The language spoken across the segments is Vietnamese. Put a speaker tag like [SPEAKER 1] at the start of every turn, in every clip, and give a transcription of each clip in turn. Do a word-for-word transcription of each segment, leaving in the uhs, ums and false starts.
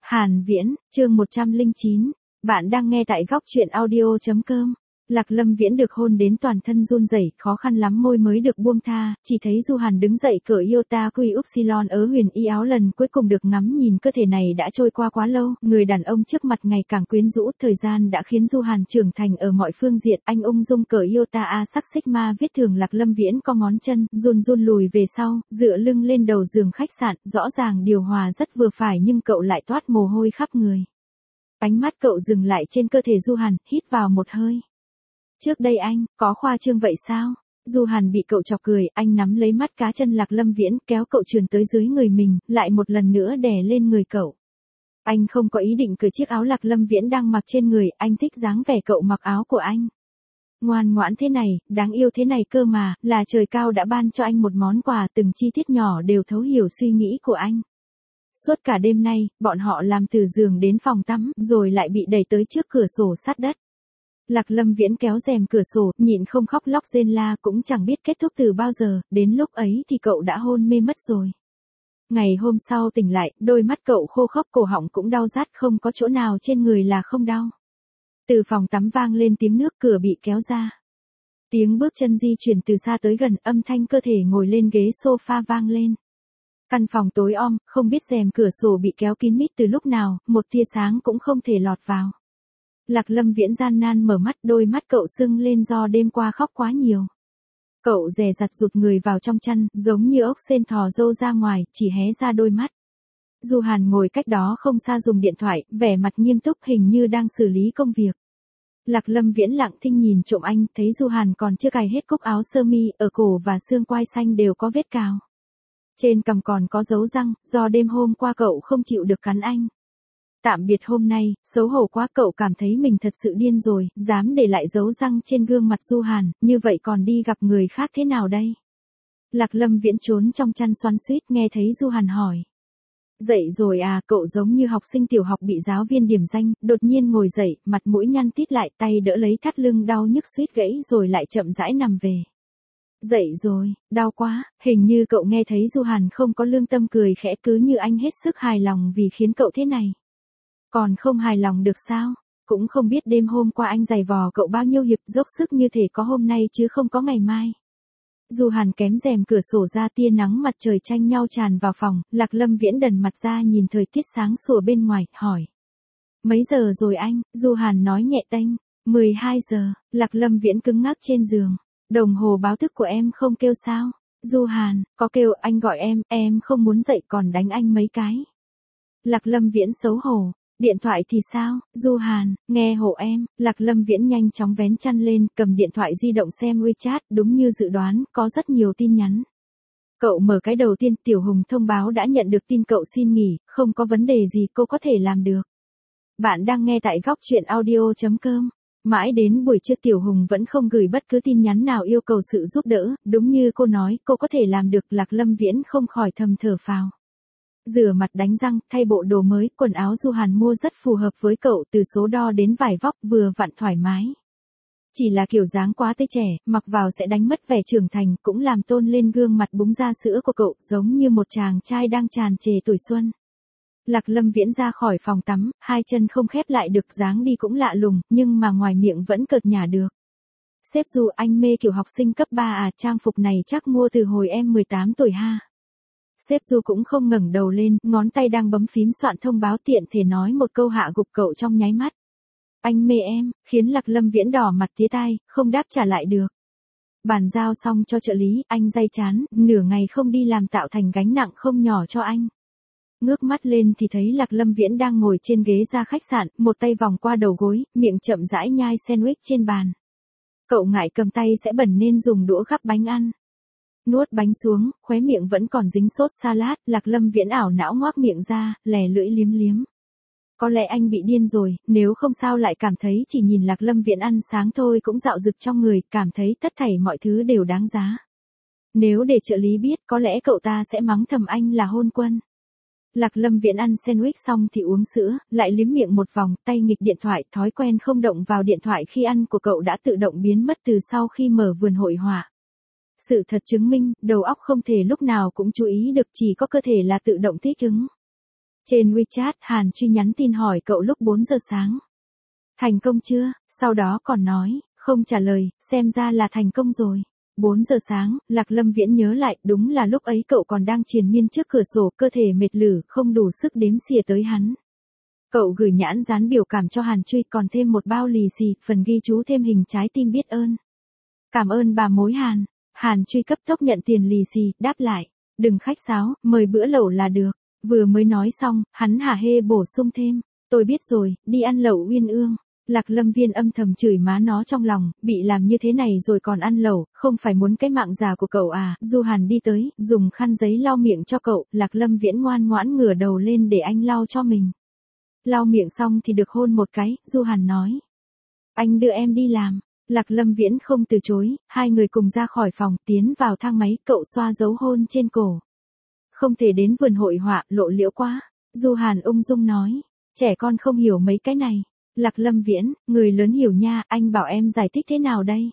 [SPEAKER 1] Hàn Viễn, chương một trăm lẻ chín. Bạn đang nghe tại góc truyện audio chấm com. Lạc Lâm Viễn được hôn đến toàn thân run rẩy, khó khăn lắm môi mới được buông tha, chỉ thấy Du Hàn đứng dậy cởi Iota Quy Upsilon ở huyền y áo lần cuối cùng được ngắm nhìn cơ thể này đã trôi qua quá lâu, người đàn ông trước mặt ngày càng quyến rũ, thời gian đã khiến Du Hàn trưởng thành ở mọi phương diện, anh ung dung cởi Iota A sắc Sigma viết thường. Lạc Lâm Viễn co ngón chân, run run lùi về sau, dựa lưng lên đầu giường khách sạn, rõ ràng điều hòa rất vừa phải nhưng cậu lại toát mồ hôi khắp người. Ánh mắt cậu dừng lại trên cơ thể Du Hàn, hít vào một hơi. Trước đây anh, có khoa trương vậy sao? Du Hàn bị cậu chọc cười, anh nắm lấy mắt cá chân Lạc Lâm Viễn, kéo cậu trườn tới dưới người mình, lại một lần nữa đè lên người cậu. Anh không có ý định cởi chiếc áo Lạc Lâm Viễn đang mặc trên người, anh thích dáng vẻ cậu mặc áo của anh. Ngoan ngoãn thế này, đáng yêu thế này cơ mà, là trời cao đã ban cho anh một món quà, từng chi tiết nhỏ đều thấu hiểu suy nghĩ của anh. Suốt cả đêm nay, bọn họ làm từ giường đến phòng tắm, rồi lại bị đẩy tới trước cửa sổ sát đất. Lạc Lâm Viễn kéo rèm cửa sổ, nhịn không khóc lóc rên la, cũng chẳng biết kết thúc từ bao giờ, đến lúc ấy thì cậu đã hôn mê mất rồi. Ngày hôm sau tỉnh lại, đôi mắt cậu khô khốc, cổ họng cũng đau rát, không có chỗ nào trên người là không đau. Từ phòng tắm vang lên tiếng nước, cửa bị kéo ra. Tiếng bước chân di chuyển từ xa tới gần, âm thanh cơ thể ngồi lên ghế sofa vang lên. Căn phòng tối om, không biết rèm cửa sổ bị kéo kín mít từ lúc nào, một tia sáng cũng không thể lọt vào. Lạc Lâm Viễn gian nan mở mắt, đôi mắt cậu sưng lên do đêm qua khóc quá nhiều. Cậu dè dặt rụt người vào trong chăn, giống như ốc sên thò râu ra ngoài, chỉ hé ra đôi mắt. Du Hàn ngồi cách đó không xa dùng điện thoại, vẻ mặt nghiêm túc hình như đang xử lý công việc. Lạc Lâm Viễn lặng thinh nhìn trộm anh, thấy Du Hàn còn chưa cài hết cúc áo sơ mi, ở cổ và xương quai xanh đều có vết cào. Trên cằm còn có dấu răng, do đêm hôm qua cậu không chịu được cắn anh. Tạm biệt hôm nay, xấu hổ quá, cậu cảm thấy mình thật sự điên rồi, dám để lại dấu răng trên gương mặt Du Hàn, như vậy còn đi gặp người khác thế nào đây? Lạc Lâm Viễn trốn trong chăn xoắn xuýt, nghe thấy Du Hàn hỏi. Dậy rồi à? Cậu giống như học sinh tiểu học bị giáo viên điểm danh, đột nhiên ngồi dậy, mặt mũi nhăn tít lại, tay đỡ lấy thắt lưng đau nhức suýt gãy rồi lại chậm rãi nằm về. Dậy rồi, đau quá, hình như cậu nghe thấy Du Hàn không có lương tâm cười khẽ, cứ như anh hết sức hài lòng vì khiến cậu thế này. Còn không hài lòng được sao? Cũng không biết đêm hôm qua anh giày vò cậu bao nhiêu hiệp, dốc sức như thể có hôm nay chứ không có ngày mai. Du Hàn kém rèm cửa sổ ra, tia nắng mặt trời tranh nhau tràn vào phòng, Lạc Lâm Viễn đần mặt ra nhìn thời tiết sáng sủa bên ngoài, hỏi. Mấy giờ rồi anh? Du Hàn nói nhẹ tênh. mười hai giờ, Lạc Lâm Viễn cứng ngắc trên giường. Đồng hồ báo thức của em không kêu sao? Du Hàn, có kêu, anh gọi em, em không muốn dậy còn đánh anh mấy cái. Lạc Lâm Viễn xấu hổ. Điện thoại thì sao? Du Hàn, nghe hộ em. Lạc Lâm Viễn nhanh chóng vén chăn lên, cầm điện thoại di động xem WeChat, đúng như dự đoán, có rất nhiều tin nhắn. Cậu mở cái đầu tiên, Tiểu Hùng thông báo đã nhận được tin cậu xin nghỉ, không có vấn đề gì cô có thể làm được. Bạn đang nghe tại góc truyện audio chấm com. Mãi đến buổi trưa Tiểu Hùng vẫn không gửi bất cứ tin nhắn nào yêu cầu sự giúp đỡ, đúng như cô nói, cô có thể làm được. Lạc Lâm Viễn không khỏi thầm thở phào. Rửa mặt đánh răng, thay bộ đồ mới, quần áo Du Hàn mua rất phù hợp với cậu, từ số đo đến vải vóc vừa vặn thoải mái. Chỉ là kiểu dáng quá tươi trẻ, mặc vào sẽ đánh mất vẻ trưởng thành, cũng làm tôn lên gương mặt búng ra sữa của cậu, giống như một chàng trai đang tràn trề tuổi xuân. Lạc Lâm Viễn ra khỏi phòng tắm, hai chân không khép lại được, dáng đi cũng lạ lùng, nhưng mà ngoài miệng vẫn cợt nhả được. Sếp Du, anh mê kiểu học sinh cấp ba à? Trang phục này chắc mua từ hồi em mười tám tuổi ha. Sếp Du cũng không ngẩng đầu lên, ngón tay đang bấm phím soạn thông báo, tiện thể nói một câu hạ gục cậu trong nháy mắt. Anh mê em, khiến Lạc Lâm Viễn đỏ mặt tía tai, không đáp trả lại được. Bàn giao xong cho trợ lý, anh day chán, nửa ngày không đi làm tạo thành gánh nặng không nhỏ cho anh. Ngước mắt lên thì thấy Lạc Lâm Viễn đang ngồi trên ghế ra khách sạn, một tay vòng qua đầu gối, miệng chậm rãi nhai sandwich trên bàn. Cậu ngại cầm tay sẽ bẩn nên dùng đũa gắp bánh ăn. Nuốt bánh xuống, khóe miệng vẫn còn dính sốt salad, Lạc Lâm Viễn ảo não ngoác miệng ra, lè lưỡi liếm liếm. Có lẽ anh bị điên rồi, nếu không sao lại cảm thấy chỉ nhìn Lạc Lâm Viễn ăn sáng thôi cũng dạo dực trong người, cảm thấy tất thảy mọi thứ đều đáng giá. Nếu để trợ lý biết, có lẽ cậu ta sẽ mắng thầm anh là hôn quân. Lạc Lâm Viễn ăn sandwich xong thì uống sữa, lại liếm miệng một vòng, tay nghịch điện thoại, thói quen không động vào điện thoại khi ăn của cậu đã tự động biến mất từ sau khi mở vườn hội họa. Sự thật chứng minh, đầu óc không thể lúc nào cũng chú ý được, chỉ có cơ thể là tự động thích ứng. Trên WeChat, Hàn Truy nhắn tin hỏi cậu lúc bốn giờ sáng. Thành công chưa? Sau đó còn nói, không trả lời, xem ra là thành công rồi. bốn giờ sáng, Lạc Lâm Viễn nhớ lại, đúng là lúc ấy cậu còn đang triền miên trước cửa sổ, cơ thể mệt lử, không đủ sức đếm xỉa tới hắn. Cậu gửi nhãn dán biểu cảm cho Hàn Truy, còn thêm một bao lì xì, phần ghi chú thêm hình trái tim biết ơn. Cảm ơn bà mối Hàn. Hàn Truy cấp tốc nhận tiền lì xì, đáp lại. Đừng khách sáo, mời bữa lẩu là được. Vừa mới nói xong, hắn hả hê bổ sung thêm. Tôi biết rồi, đi ăn lẩu Uyên Ương. Lạc Lâm Viên âm thầm chửi má nó trong lòng, bị làm như thế này rồi còn ăn lẩu, không phải muốn cái mạng già của cậu à. Du Hàn đi tới, dùng khăn giấy lau miệng cho cậu, Lạc Lâm Viễn ngoan ngoãn ngửa đầu lên để anh lau cho mình. Lau miệng xong thì được hôn một cái, Du Hàn nói. Anh đưa em đi làm. Lạc Lâm Viễn không từ chối, hai người cùng ra khỏi phòng, tiến vào thang máy, cậu xoa dấu hôn trên cổ. Không thể đến vườn hội họa, lộ liễu quá. Du Hàn ung dung nói, trẻ con không hiểu mấy cái này. Lạc Lâm Viễn, người lớn hiểu nha, anh bảo em giải thích thế nào đây?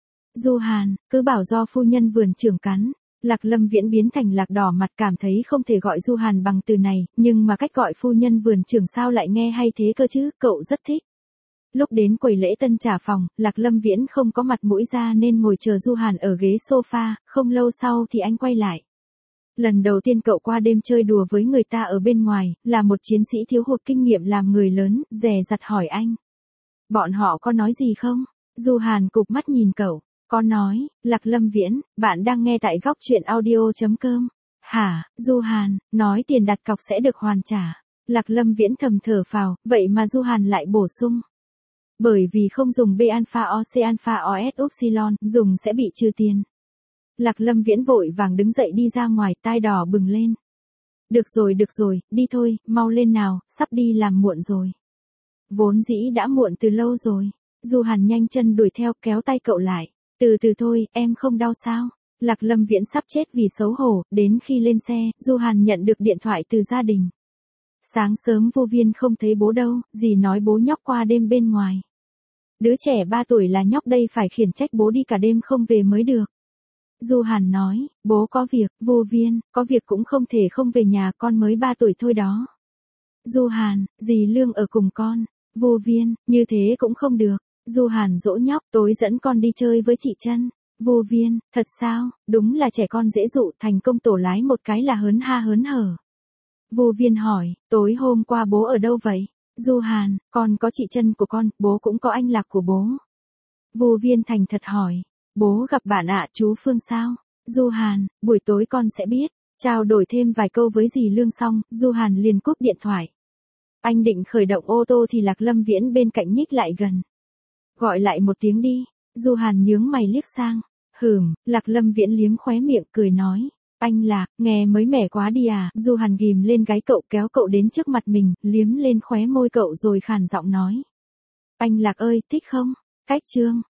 [SPEAKER 1] Du Hàn, cứ bảo do phu nhân vườn trưởng cắn. Lạc Lâm Viễn biến thành Lạc đỏ mặt, cảm thấy không thể gọi Du Hàn bằng từ này, nhưng mà cách gọi phu nhân vườn trưởng sao lại nghe hay thế cơ chứ, cậu rất thích. Lúc đến quầy lễ tân trả phòng, Lạc Lâm Viễn không có mặt mũi ra nên ngồi chờ Du Hàn ở ghế sofa, không lâu sau thì anh quay lại. Lần đầu tiên cậu qua đêm chơi đùa với người ta ở bên ngoài, là một chiến sĩ thiếu hụt kinh nghiệm làm người lớn, dè dặt hỏi anh. Bọn họ có nói gì không? Du Hàn cụp mắt nhìn cậu, có nói, Lạc Lâm Viễn, bạn đang nghe tại góc truyện audio.com. Hả, Du Hàn, nói tiền đặt cọc sẽ được hoàn trả. Lạc Lâm Viễn thầm thở phào, vậy mà Du Hàn lại bổ sung. Bởi vì không dùng B alpha O C alpha O S upsilon, dùng sẽ bị trừ tiền. Lạc Lâm Viễn vội vàng đứng dậy đi ra ngoài, tai đỏ bừng lên. Được rồi được rồi, đi thôi, mau lên nào, sắp đi làm muộn rồi. Vốn dĩ đã muộn từ lâu rồi. Du Hàn nhanh chân đuổi theo, kéo tay cậu lại. Từ từ thôi, em không đau sao? Lạc Lâm Viễn sắp chết vì xấu hổ, đến khi lên xe, Du Hàn nhận được điện thoại từ gia đình. Sáng sớm Vô Viên không thấy bố đâu, dì nói bố nhóc qua đêm bên ngoài. Đứa trẻ ba tuổi là nhóc đây, phải khiển trách bố đi cả đêm không về mới được. Du Hàn nói, bố có việc, Vô Viên, có việc cũng không thể không về nhà, con mới ba tuổi thôi đó. Du Hàn, dì Lương ở cùng con. Vô Viên, như thế cũng không được. Du Hàn dỗ nhóc, tối dẫn con đi chơi với chị Trân. Vô Viên, thật sao, đúng là trẻ con dễ dụ, thành công tổ lái một cái là hớn ha hớn hở. Vô Viên hỏi, tối hôm qua bố ở đâu vậy? Du Hàn, con có chị Trân của con, bố cũng có anh Lạc của bố. Vô Viên thành thật hỏi, bố gặp bạn ạ, chú Phương sao? Du Hàn, buổi tối con sẽ biết. Trao đổi thêm vài câu với dì Lương xong, Du Hàn liền cúp điện thoại. Anh định khởi động ô tô thì Lạc Lâm Viễn bên cạnh nhích lại gần. Gọi lại một tiếng đi. Du Hàn nhướng mày liếc sang. Hừm, Lạc Lâm Viễn liếm khóe miệng cười nói. Anh Lạc, nghe mới mẻ quá đi à. Du Hàn ghim lên gáy cậu, kéo cậu đến trước mặt mình, liếm lên khóe môi cậu rồi khàn giọng nói. Anh Lạc ơi, thích không? Cách chương.